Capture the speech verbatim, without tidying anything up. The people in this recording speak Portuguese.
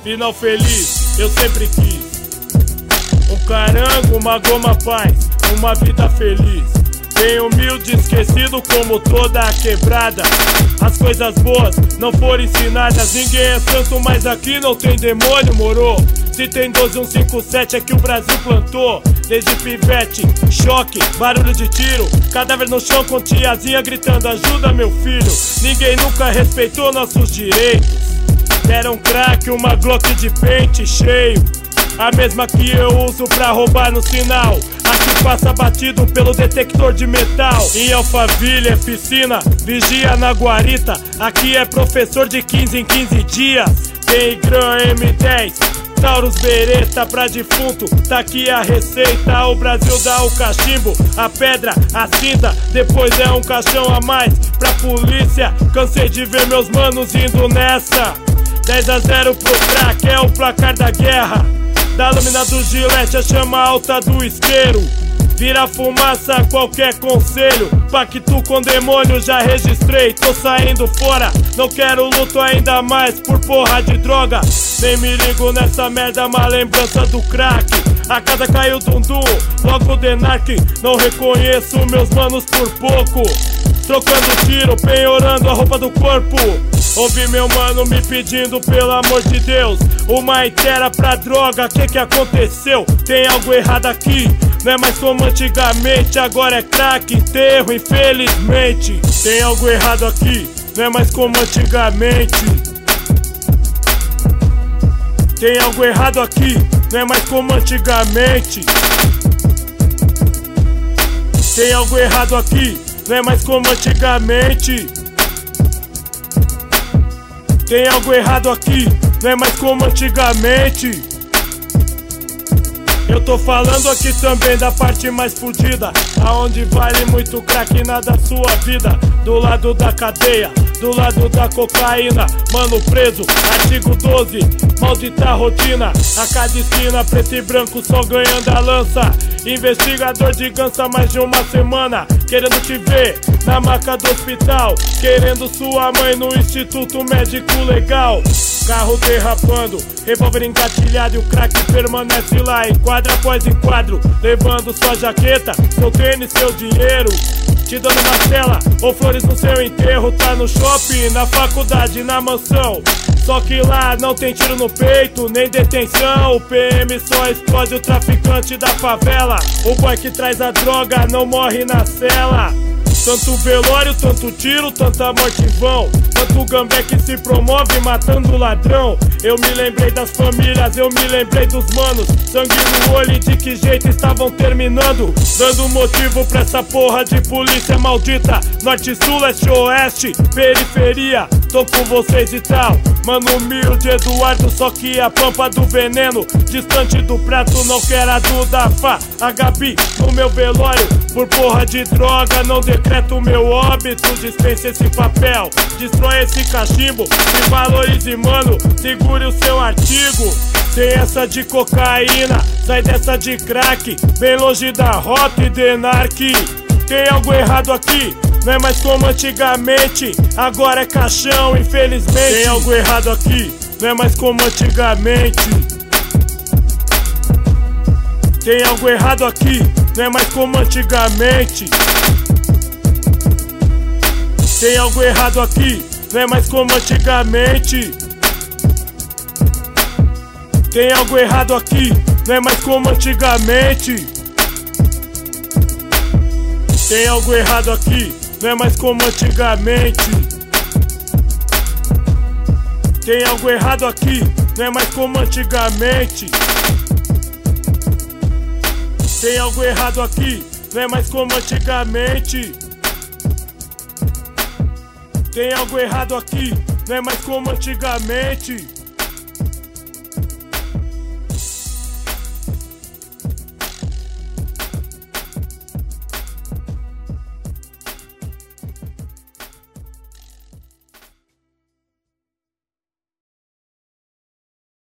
final feliz, eu sempre quis. Um carango, uma goma paz, uma vida feliz. Bem humilde, esquecido como toda a quebrada. As coisas boas não foram ensinadas. Ninguém é santo, mas aqui não tem demônio, moro? Se tem doze um cinco sete é que o Brasil plantou. Desde pivete, choque, barulho de tiro, cadáver no chão com tiazinha gritando ajuda meu filho. Ninguém nunca respeitou nossos direitos. Deram crack, uma Glock de pente cheio, a mesma que eu uso pra roubar no sinal. Aqui passa batido pelo detector de metal. Em Alphaville é piscina, vigia na guarita. Aqui é professor de quinze em quinze dias. Tem Gran M dez, Taurus Beretta pra defunto. Tá aqui a receita, o Brasil dá o cachimbo, a pedra, a cinza, depois é um caixão a mais pra polícia. Cansei de ver meus manos indo nessa. Dez a zero pro crack, é o placar da guerra. Da lâmina do gilete a chama alta do isqueiro. Vira fumaça qualquer conselho. Pacto com demônio já registrei. Tô saindo fora, não quero luto ainda mais por porra de droga. Nem me ligo nessa merda, uma lembrança do crack. A casa caiu dum-dum, logo Denark. Não reconheço meus manos por pouco. Trocando tiro, penhorando a roupa do corpo. Ouvi meu mano me pedindo pelo amor de Deus uma inteira pra droga, que que aconteceu? Tem algo errado aqui, não é mais como antigamente. Agora é crack, enterro, infelizmente. Tem algo errado aqui, não é mais como antigamente. Tem algo errado aqui, não é mais como antigamente. Tem algo errado aqui, não é mais como antigamente. Tem algo errado aqui, não é mais como antigamente. Eu tô falando aqui também da parte mais fudida, aonde vale muito crack na da sua vida. Do lado da cadeia, do lado da cocaína, mano preso, artigo doze, maldita rotina. A cada esquina, preto e branco só ganhando a lança. Investigador de gança mais de uma semana, querendo te ver na maca do hospital, querendo sua mãe no instituto médico legal. Carro derrapando, revólver engatilhado e o crack permanece lá, enquadro após enquadro, levando sua jaqueta, seu tênis, seu dinheiro, te dando uma cela ou flores no seu enterro. Tá no shopping, na faculdade, na mansão, só que lá não tem tiro no peito, nem detenção. O P M só explode o traficante da favela. O boy que traz a droga não morre na cela. Tanto velório, tanto tiro, tanta morte em vão. Tanto gambé que se promove matando o ladrão. Eu me lembrei das famílias, eu me lembrei dos manos. Sangue no olho e de que jeito estavam terminando, dando motivo pra essa porra de polícia maldita. Norte, sul, leste, oeste, periferia, tô com vocês e tal. Mano humilde, Eduardo, só que a pampa do veneno. Distante do prato, não quero a Duda Fá. A Gabi no meu velório, por porra de droga, não decreto meu óbito. Dispense esse papel, destrói esse cachimbo. Se valorize, mano, segure o seu artigo. Sem essa de cocaína, sai dessa de crack, bem longe da rota e Denark. Tem algo errado aqui, não é mais como antigamente. Agora é caixão, infelizmente. Tem algo errado aqui, não é mais como antigamente. Tem algo errado aqui, não é mais como antigamente. Tem algo errado aqui, não é mais como antigamente. Tem algo errado aqui, não é mais como antigamente. Tem algo errado aqui, não é mais como antigamente. Tem algo errado aqui, não é mais como antigamente. Tem algo errado aqui, não é mais como antigamente. Tem algo errado aqui, não é mais como antigamente.